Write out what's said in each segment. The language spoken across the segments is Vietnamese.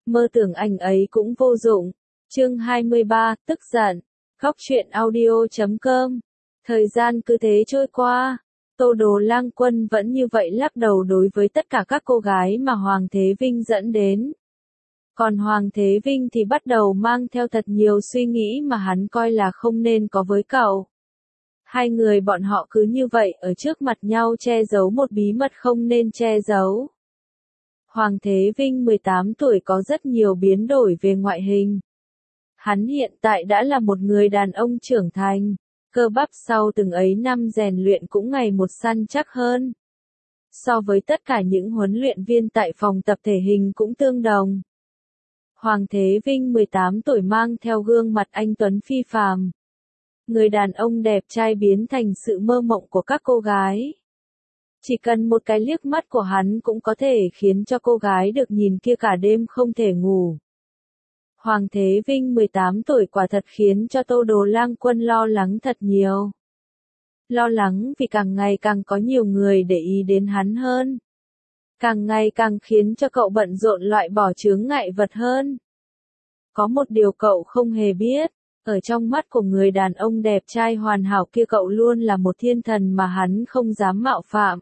Mơ tưởng anh ấy cũng vô dụng. Chương 23, tức giận. Góc truyện audio.com. Thời gian cứ thế trôi qua. Tô Đồ Lang Quân vẫn như vậy lắc đầu đối với tất cả các cô gái mà Hoàng Thế Vinh dẫn đến. Còn Hoàng Thế Vinh thì bắt đầu mang theo thật nhiều suy nghĩ mà hắn coi là không nên có với cậu. Hai người bọn họ cứ như vậy ở trước mặt nhau che giấu một bí mật không nên che giấu. Hoàng Thế Vinh 18 tuổi có rất nhiều biến đổi về ngoại hình. Hắn hiện tại đã là một người đàn ông trưởng thành, cơ bắp sau từng ấy năm rèn luyện cũng ngày một săn chắc hơn. So với tất cả những huấn luyện viên tại phòng tập thể hình cũng tương đồng. Hoàng Thế Vinh 18 tuổi mang theo gương mặt anh tuấn phi phàm. Người đàn ông đẹp trai biến thành sự mơ mộng của các cô gái. Chỉ cần một cái liếc mắt của hắn cũng có thể khiến cho cô gái được nhìn kia cả đêm không thể ngủ. Hoàng Thế Vinh 18 tuổi quả thật khiến cho Tô Đồ Lang Quân lo lắng thật nhiều. Lo lắng vì càng ngày càng có nhiều người để ý đến hắn hơn. Càng ngày càng khiến cho cậu bận rộn loại bỏ chướng ngại vật hơn. Có một điều cậu không hề biết, ở trong mắt của người đàn ông đẹp trai hoàn hảo kia cậu luôn là một thiên thần mà hắn không dám mạo phạm.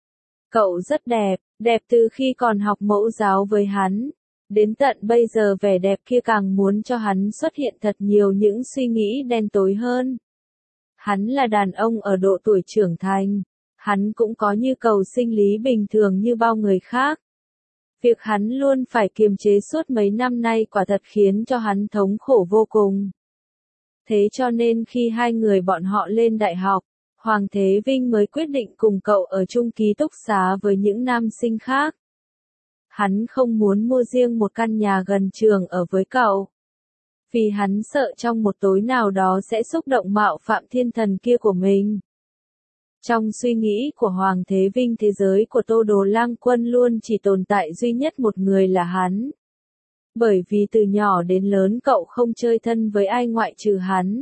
Cậu rất đẹp, đẹp từ khi còn học mẫu giáo với hắn. Đến tận bây giờ vẻ đẹp kia càng muốn cho hắn xuất hiện thật nhiều những suy nghĩ đen tối hơn. Hắn là đàn ông ở độ tuổi trưởng thành. Hắn cũng có nhu cầu sinh lý bình thường như bao người khác. Việc hắn luôn phải kiềm chế suốt mấy năm nay quả thật khiến cho hắn thống khổ vô cùng. Thế cho nên khi hai người bọn họ lên đại học, Hoàng Thế Vinh mới quyết định cùng cậu ở chung ký túc xá với những nam sinh khác. Hắn không muốn mua riêng một căn nhà gần trường ở với cậu. Vì hắn sợ trong một tối nào đó sẽ xúc động mạo phạm thiên thần kia của mình. Trong suy nghĩ của Hoàng Thế Vinh thế giới của Tô Đồ Lang Quân luôn chỉ tồn tại duy nhất một người là hắn. Bởi vì từ nhỏ đến lớn cậu không chơi thân với ai ngoại trừ hắn.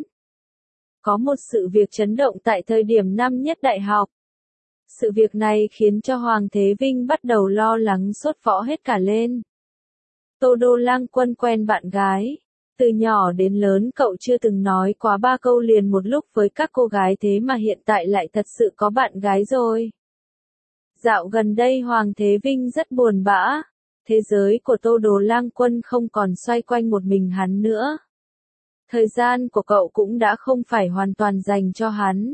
Có một sự việc chấn động tại thời điểm năm nhất đại học. Sự việc này khiến cho Hoàng Thế Vinh bắt đầu lo lắng sốt võ hết cả lên. Tô Đồ Lang Quân quen bạn gái. Từ nhỏ đến lớn cậu chưa từng nói quá 3 câu liền một lúc với các cô gái thế mà hiện tại lại thật sự có bạn gái rồi. Dạo gần đây Hoàng Thế Vinh rất buồn bã. Thế giới của Tô Đồ Lang Quân không còn xoay quanh một mình hắn nữa. Thời gian của cậu cũng đã không phải hoàn toàn dành cho hắn.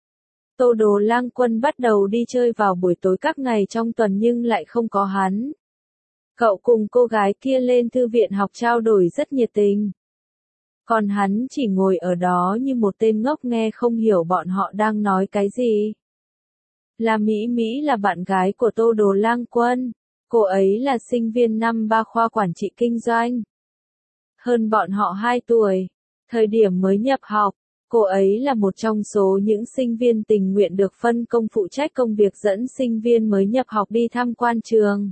Tô Đồ Lang Quân bắt đầu đi chơi vào buổi tối các ngày trong tuần nhưng lại không có hắn. Cậu cùng cô gái kia lên thư viện học trao đổi rất nhiệt tình. Còn hắn chỉ ngồi ở đó như một tên ngốc nghe không hiểu bọn họ đang nói cái gì. Là Mỹ Mỹ là bạn gái của Tô Đồ Lang Quân. Cô ấy là sinh viên năm 3 khoa quản trị kinh doanh. Hơn bọn họ 2 tuổi. Thời điểm mới nhập học, cô ấy là một trong số những sinh viên tình nguyện được phân công phụ trách công việc dẫn sinh viên mới nhập học đi tham quan trường.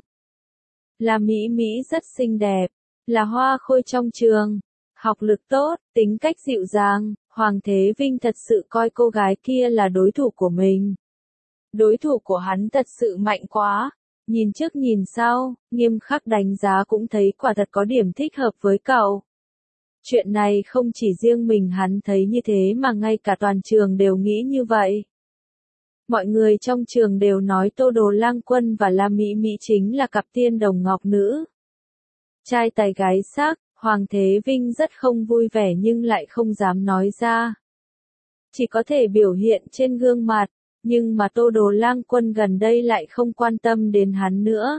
Là Mỹ Mỹ rất xinh đẹp, là hoa khôi trong trường, học lực tốt, tính cách dịu dàng, Hoàng Thế Vinh thật sự coi cô gái kia là đối thủ của mình. Đối thủ của hắn thật sự mạnh quá, nhìn trước nhìn sau, nghiêm khắc đánh giá cũng thấy quả thật có điểm thích hợp với cậu. Chuyện này không chỉ riêng mình hắn thấy như thế mà ngay cả toàn trường đều nghĩ như vậy. Mọi người trong trường đều nói Tô Đồ Lang Quân và La Mỹ Mỹ chính là cặp tiên đồng ngọc nữ. Trai tài gái sắc, Hoàng Thế Vinh rất không vui vẻ nhưng lại không dám nói ra. Chỉ có thể biểu hiện trên gương mặt, nhưng mà Tô Đồ Lang Quân gần đây lại không quan tâm đến hắn nữa.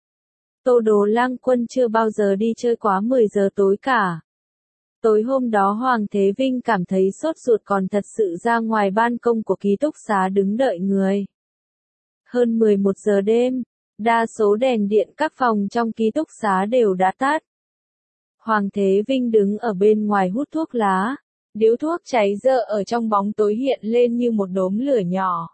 Tô Đồ Lang Quân chưa bao giờ đi chơi quá 10 giờ tối cả. Tối hôm đó Hoàng Thế Vinh cảm thấy sốt ruột còn thật sự ra ngoài ban công của ký túc xá đứng đợi người. Hơn 11 giờ đêm, đa số đèn điện các phòng trong ký túc xá đều đã tắt. Hoàng Thế Vinh đứng ở bên ngoài hút thuốc lá, điếu thuốc cháy rơ ở trong bóng tối hiện lên như một đốm lửa nhỏ.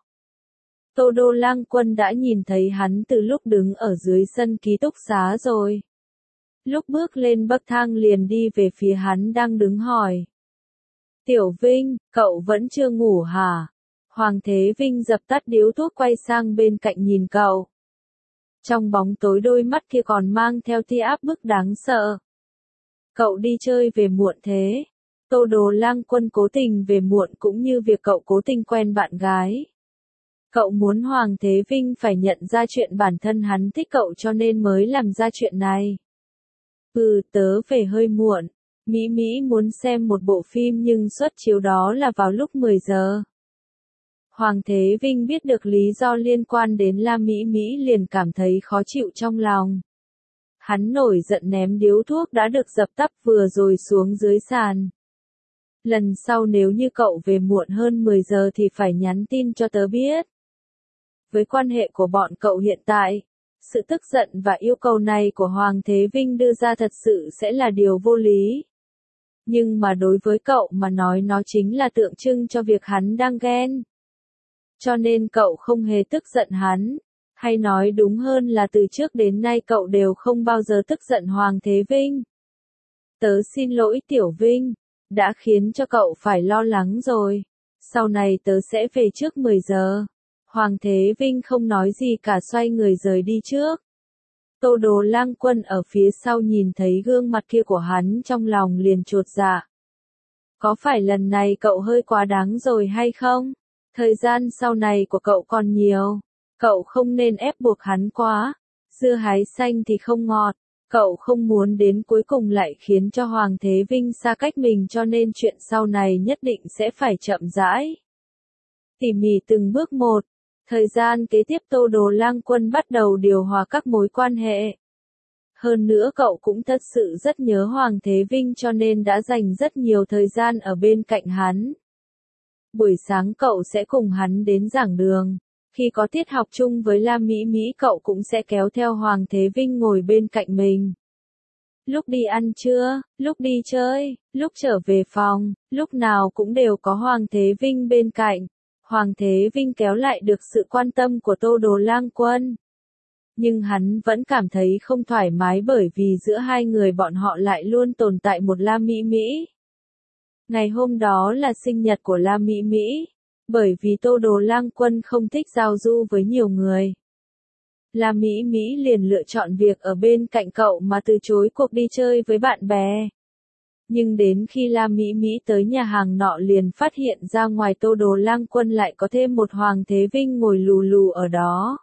Tô Đồ Lang Quân đã nhìn thấy hắn từ lúc đứng ở dưới sân ký túc xá rồi. Lúc bước lên bậc thang liền đi về phía hắn đang đứng hỏi. Tiểu Vinh, cậu vẫn chưa ngủ hả? Hoàng Thế Vinh dập tắt điếu thuốc quay sang bên cạnh nhìn cậu. Trong bóng tối đôi mắt kia còn mang theo tia áp bức đáng sợ. Cậu đi chơi về muộn thế. Tô Đồ Lang Quân cố tình về muộn cũng như việc cậu cố tình quen bạn gái. Cậu muốn Hoàng Thế Vinh phải nhận ra chuyện bản thân hắn thích cậu cho nên mới làm ra chuyện này. Tớ về hơi muộn. Mỹ Mỹ muốn xem một bộ phim nhưng suất chiếu đó là vào lúc 10 giờ. Hoàng Thế Vinh biết được lý do liên quan đến La Mỹ Mỹ liền cảm thấy khó chịu trong lòng. Hắn nổi giận ném điếu thuốc đã được dập tắt vừa rồi xuống dưới sàn. Lần sau nếu như cậu về muộn hơn 10 giờ thì phải nhắn tin cho tớ biết. Với quan hệ của bọn cậu hiện tại, sự tức giận và yêu cầu này của Hoàng Thế Vinh đưa ra thật sự sẽ là điều vô lý. Nhưng mà đối với cậu mà nói nó chính là tượng trưng cho việc hắn đang ghen. Cho nên cậu không hề tức giận hắn. Hay nói đúng hơn là từ trước đến nay cậu đều không bao giờ tức giận Hoàng Thế Vinh. Tớ xin lỗi Tiểu Vinh, đã khiến cho cậu phải lo lắng rồi. Sau này tớ sẽ về trước 10 giờ. Hoàng Thế Vinh không nói gì cả xoay người rời đi trước. Tô Đồ Lang Quân ở phía sau nhìn thấy gương mặt kia của hắn trong lòng liền chột dạ. Có phải lần này cậu hơi quá đáng rồi hay không? Thời gian sau này của cậu còn nhiều. Cậu không nên ép buộc hắn quá. Dưa hái xanh thì không ngọt. Cậu không muốn đến cuối cùng lại khiến cho Hoàng Thế Vinh xa cách mình cho nên chuyện sau này nhất định sẽ phải chậm rãi. Tỉ mỉ từng bước một. Thời gian kế tiếp Tô Đồ Lang Quân bắt đầu điều hòa các mối quan hệ. Hơn nữa cậu cũng thật sự rất nhớ Hoàng Thế Vinh cho nên đã dành rất nhiều thời gian ở bên cạnh hắn. Buổi sáng cậu sẽ cùng hắn đến giảng đường. Khi có tiết học chung với La Mỹ Mỹ cậu cũng sẽ kéo theo Hoàng Thế Vinh ngồi bên cạnh mình. Lúc đi ăn trưa, lúc đi chơi, lúc trở về phòng, lúc nào cũng đều có Hoàng Thế Vinh bên cạnh. Hoàng Thế Vinh kéo lại được sự quan tâm của Tô Đồ Lang Quân. Nhưng hắn vẫn cảm thấy không thoải mái bởi vì giữa hai người bọn họ lại luôn tồn tại một La Mỹ Mỹ. Ngày hôm đó là sinh nhật của La Mỹ Mỹ. Bởi vì Tô Đồ Lang Quân không thích giao du với nhiều người. La Mỹ Mỹ liền lựa chọn việc ở bên cạnh cậu mà từ chối cuộc đi chơi với bạn bè. Nhưng đến khi La Mỹ Mỹ tới nhà hàng nọ liền phát hiện ra ngoài Tô Đồ Lang Quân lại có thêm một Hoàng Thế Vinh ngồi lù lù ở đó.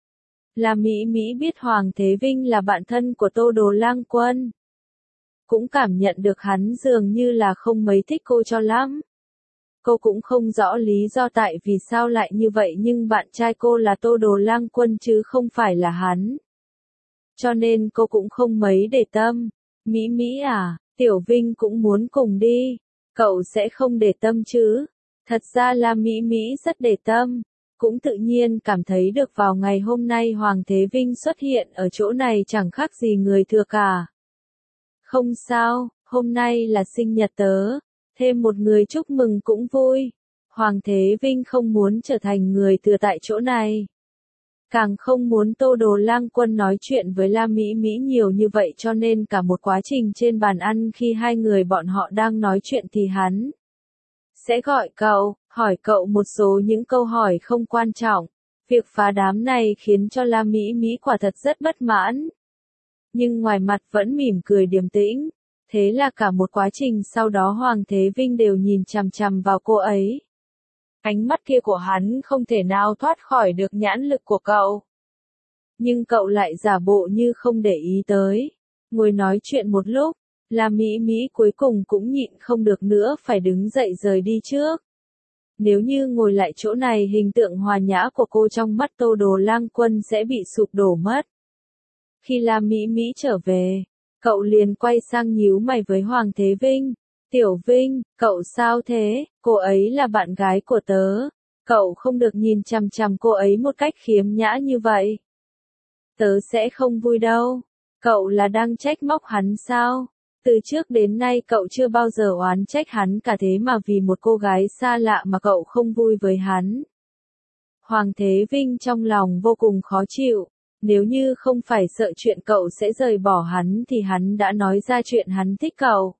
La Mỹ Mỹ biết Hoàng Thế Vinh là bạn thân của Tô Đồ Lang Quân. Cũng cảm nhận được hắn dường như là không mấy thích cô cho lắm. Cô cũng không rõ lý do tại vì sao lại như vậy nhưng bạn trai cô là Tô Đồ Lang Quân chứ không phải là hắn. Cho nên cô cũng không mấy để tâm. Mỹ Mỹ à, Tiểu Vinh cũng muốn cùng đi. Cậu sẽ không để tâm chứ? Thật ra là Mỹ Mỹ rất để tâm. Cũng tự nhiên cảm thấy được vào ngày hôm nay Hoàng Thế Vinh xuất hiện ở chỗ này chẳng khác gì người thừa cả. Không sao, hôm nay là sinh nhật tớ. Thêm một người chúc mừng cũng vui. Hoàng Thế Vinh không muốn trở thành người thừa tại chỗ này. Càng không muốn Tô Đồ Lang Quân nói chuyện với La Mỹ Mỹ nhiều như vậy cho nên cả một quá trình trên bàn ăn khi hai người bọn họ đang nói chuyện thì hắn sẽ gọi cậu, hỏi cậu một số những câu hỏi không quan trọng. Việc phá đám này khiến cho La Mỹ Mỹ quả thật rất bất mãn. Nhưng ngoài mặt vẫn mỉm cười điềm tĩnh. Thế là cả một quá trình sau đó Hoàng Thế Vinh đều nhìn chằm chằm vào cô ấy. Ánh mắt kia của hắn không thể nào thoát khỏi được nhãn lực của cậu. Nhưng cậu lại giả bộ như không để ý tới. Ngồi nói chuyện một lúc, La Mỹ Mỹ cuối cùng cũng nhịn không được nữa phải đứng dậy rời đi trước. Nếu như ngồi lại chỗ này hình tượng hòa nhã của cô trong mắt Tô Đồ Lang Quân sẽ bị sụp đổ mất. Khi La Mỹ Mỹ trở về, cậu liền quay sang nhíu mày với Hoàng Thế Vinh. Tiểu Vinh, cậu sao thế? Cô ấy là bạn gái của tớ. Cậu không được nhìn chằm chằm cô ấy một cách khiếm nhã như vậy. Tớ sẽ không vui đâu. Cậu là đang trách móc hắn sao? Từ trước đến nay cậu chưa bao giờ oán trách hắn cả thế mà vì một cô gái xa lạ mà cậu không vui với hắn. Hoàng Thế Vinh trong lòng vô cùng khó chịu. Nếu như không phải sợ chuyện cậu sẽ rời bỏ hắn thì hắn đã nói ra chuyện hắn thích cậu.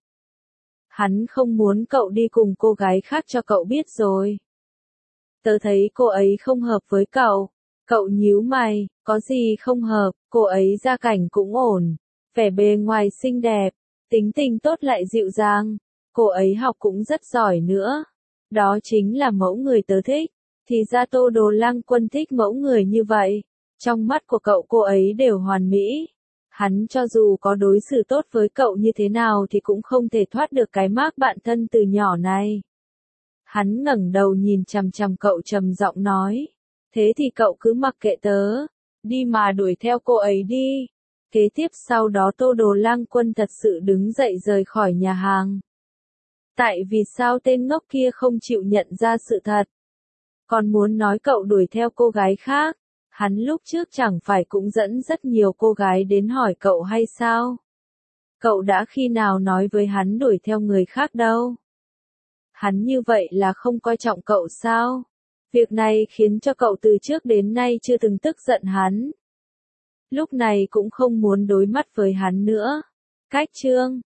Hắn không muốn cậu đi cùng cô gái khác cho cậu biết rồi. Tớ thấy cô ấy không hợp với cậu. Cậu nhíu mày, có gì không hợp, cô ấy gia cảnh cũng ổn, vẻ bề ngoài xinh đẹp, tính tình tốt lại dịu dàng, cô ấy học cũng rất giỏi nữa. Đó chính là mẫu người tớ thích, thì ra Tô Đồ Lăng Quân thích mẫu người như vậy. Trong mắt của cậu cô ấy đều hoàn mỹ. Hắn cho dù có đối xử tốt với cậu như thế nào thì cũng không thể thoát được cái mác bạn thân từ nhỏ này. Hắn ngẩng đầu nhìn chằm chằm cậu trầm giọng nói. Thế thì cậu cứ mặc kệ tớ, đi mà đuổi theo cô ấy đi. Kế tiếp sau đó Tô Đồ Lăng Quân thật sự đứng dậy rời khỏi nhà hàng. Tại vì sao tên ngốc kia không chịu nhận ra sự thật? Còn muốn nói cậu đuổi theo cô gái khác. Hắn lúc trước chẳng phải cũng dẫn rất nhiều cô gái đến hỏi cậu hay sao? Cậu đã khi nào nói với hắn đuổi theo người khác đâu? Hắn như vậy là không coi trọng cậu sao? Việc này khiến cho cậu từ trước đến nay chưa từng tức giận hắn. Lúc này cũng không muốn đối mắt với hắn nữa. Cách chương